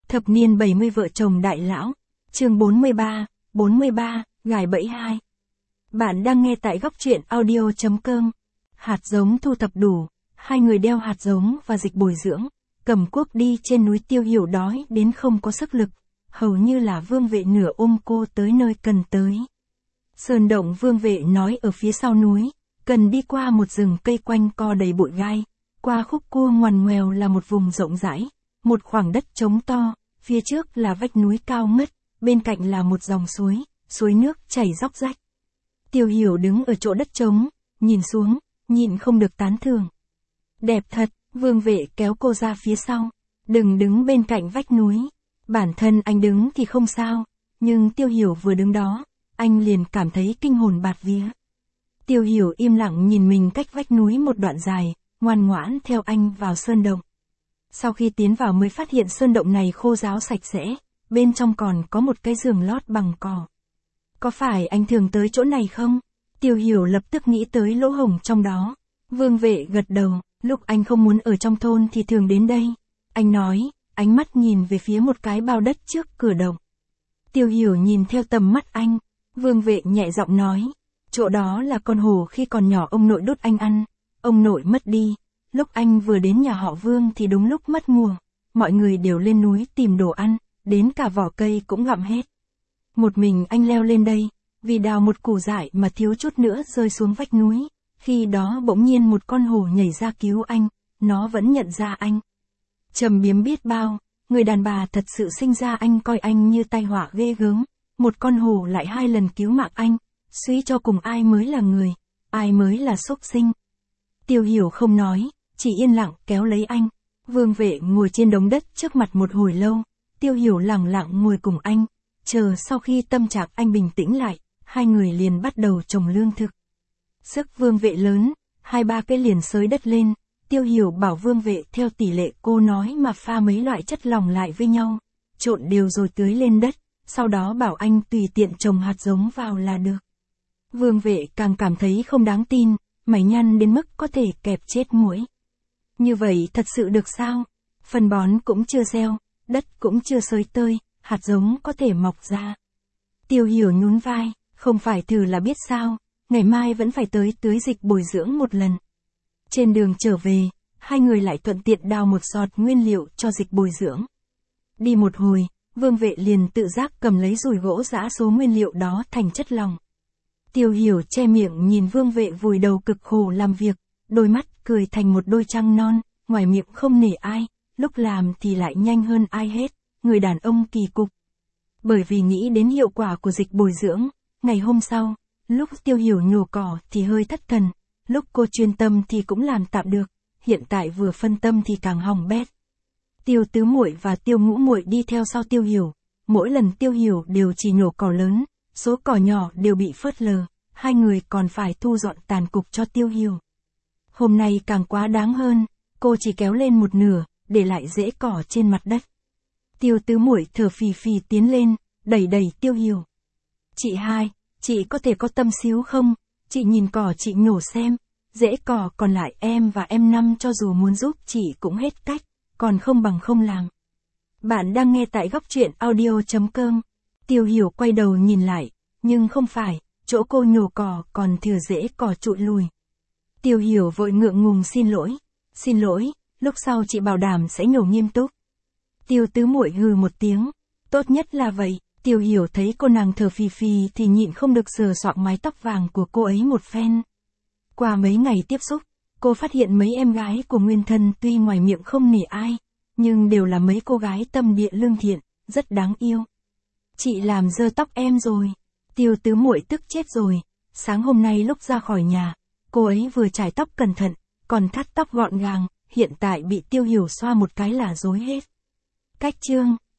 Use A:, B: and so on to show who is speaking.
A: Thập niên 70 vợ chồng đại lão. Chương 43, gài bẫy 2. Bạn đang nghe tại góc truyện audio.com. Hạt giống thu thập đủ, hai người đeo hạt giống và dịch bồi dưỡng, cầm cuốc đi trên núi. Tiêu Hiểu đói đến không có sức lực, hầu như là Vương Vệ nửa ôm cô tới nơi cần tới. Sơn động Vương Vệ nói ở phía sau núi, cần đi qua một rừng cây quanh co đầy bụi gai, qua khúc cua ngoằn ngoèo là một vùng rộng rãi, một khoảng đất trống to, phía trước là vách núi cao ngất, bên cạnh là một dòng suối nước chảy róc rách. Tiêu Hiểu đứng ở chỗ đất trống, nhìn xuống, nhịn không được tán thưởng. Đẹp thật, Vương Vệ kéo cô ra phía sau, đừng đứng bên cạnh vách núi. Bản thân anh đứng thì không sao, nhưng Tiêu Hiểu vừa đứng đó, anh liền cảm thấy kinh hồn bạt vía. Tiêu Hiểu im lặng nhìn mình cách vách núi một đoạn dài, ngoan ngoãn theo anh vào sơn động. Sau khi tiến vào mới phát hiện sơn động này khô ráo sạch sẽ, bên trong còn có một cái giường lót bằng cỏ. Có phải anh thường tới chỗ này không? Tiêu Hiểu lập tức nghĩ tới lỗ hổng trong đó. Vương Vệ gật đầu, lúc anh không muốn ở trong thôn thì thường đến đây. Anh nói, ánh mắt nhìn về phía một cái bao đất trước cửa động. Tiêu Hiểu nhìn theo tầm mắt anh, Vương Vệ nhẹ giọng nói, chỗ đó là con hổ khi còn nhỏ ông nội đốt anh ăn, ông nội mất đi. Lúc anh vừa đến nhà họ Vương thì đúng lúc mất mùa, mọi người đều lên núi tìm đồ ăn, đến cả vỏ cây cũng gặm hết. Một mình anh leo lên đây, vì đào một củ dại mà thiếu chút nữa rơi xuống vách núi, khi đó bỗng nhiên một con hổ nhảy ra cứu anh, nó vẫn nhận ra anh. Trầm biếm biết bao, người đàn bà thật sự sinh ra anh coi anh như tai họa ghê gớm, một con hổ lại 2 lần cứu mạng anh, suy cho cùng ai mới là người, ai mới là súc sinh. Tiêu Hiểu không nói, chỉ yên lặng kéo lấy anh. Vương Vệ ngồi trên đống đất trước mặt một hồi lâu, Tiêu Hiểu lặng lặng ngồi cùng anh, chờ sau khi tâm trạng anh bình tĩnh lại, hai người liền bắt đầu trồng lương thực. Sức Vương Vệ lớn, 2-3 cái liền xới đất lên, Tiêu Hiểu bảo Vương Vệ theo tỷ lệ cô nói mà pha mấy loại chất lỏng lại với nhau, trộn đều rồi tưới lên đất, sau đó bảo anh tùy tiện trồng hạt giống vào là được. Vương Vệ càng cảm thấy không đáng tin, mày nhăn đến mức có thể kẹp chết muỗi. Như vậy thật sự được sao? Phân bón cũng chưa gieo, đất cũng chưa xới tơi, hạt giống có thể mọc ra. Tiêu Hiểu nhún vai, không phải thử là biết sao, ngày mai vẫn phải tới tưới dịch bồi dưỡng một lần. Trên đường trở về, hai người lại thuận tiện đào một giọt nguyên liệu cho dịch bồi dưỡng. Đi một hồi, Vương Vệ liền tự giác cầm lấy dùi gỗ giã số nguyên liệu đó thành chất lỏng. Tiêu Hiểu che miệng nhìn Vương Vệ vùi đầu cực khổ làm việc, đôi mắt cười thành một đôi trăng non, ngoài miệng không nể ai, lúc làm thì lại nhanh hơn ai hết, người đàn ông kỳ cục. Bởi vì nghĩ đến hiệu quả của dịch bồi dưỡng, ngày hôm sau, lúc Tiêu Hiểu nhổ cỏ thì hơi thất thần, lúc cô chuyên tâm thì cũng làm tạm được, hiện tại vừa phân tâm thì càng hỏng bét. Tiêu Tứ Muội và Tiêu Ngũ Muội đi theo sau Tiêu Hiểu, mỗi lần Tiêu Hiểu đều chỉ nhổ cỏ lớn, số cỏ nhỏ đều bị phớt lờ, hai người còn phải thu dọn tàn cục cho Tiêu Hiểu. Hôm nay càng quá đáng hơn, cô chỉ kéo lên một nửa, để lại rễ cỏ trên mặt đất. Tiêu Tứ Muội thở phì phì tiến lên, đẩy Tiêu Hiểu. Chị hai, chị có thể có tâm xíu không? Chị nhìn cỏ chị nhổ xem, rễ cỏ còn lại em và em Năm cho dù muốn giúp chị cũng hết cách, còn không bằng không làm. Bạn đang nghe tại góc truyện audio.com. Tiêu Hiểu quay đầu nhìn lại, nhưng không phải, chỗ cô nhổ cỏ còn thừa rễ cỏ trụi lùi. Tiêu Hiểu vội ngượng ngùng xin lỗi, lúc sau chị bảo đảm sẽ nhổ nghiêm túc. Tiêu Tứ Muội hừ một tiếng, tốt nhất là vậy. Tiêu Hiểu thấy cô nàng thở phì phì thì nhịn không được sờ soạng mái tóc vàng của cô ấy một phen. Qua mấy ngày tiếp xúc, cô phát hiện mấy em gái của nguyên thân tuy ngoài miệng không nể ai, nhưng đều là mấy cô gái tâm địa lương thiện, rất đáng yêu. Chị làm dơ tóc em rồi. Tiêu Tứ Muội tức chết rồi. Sáng hôm nay lúc ra khỏi nhà, cô ấy vừa chải tóc cẩn thận, còn thắt tóc gọn gàng, hiện tại bị Tiêu Hiểu xoa một cái là rối hết. Cách chương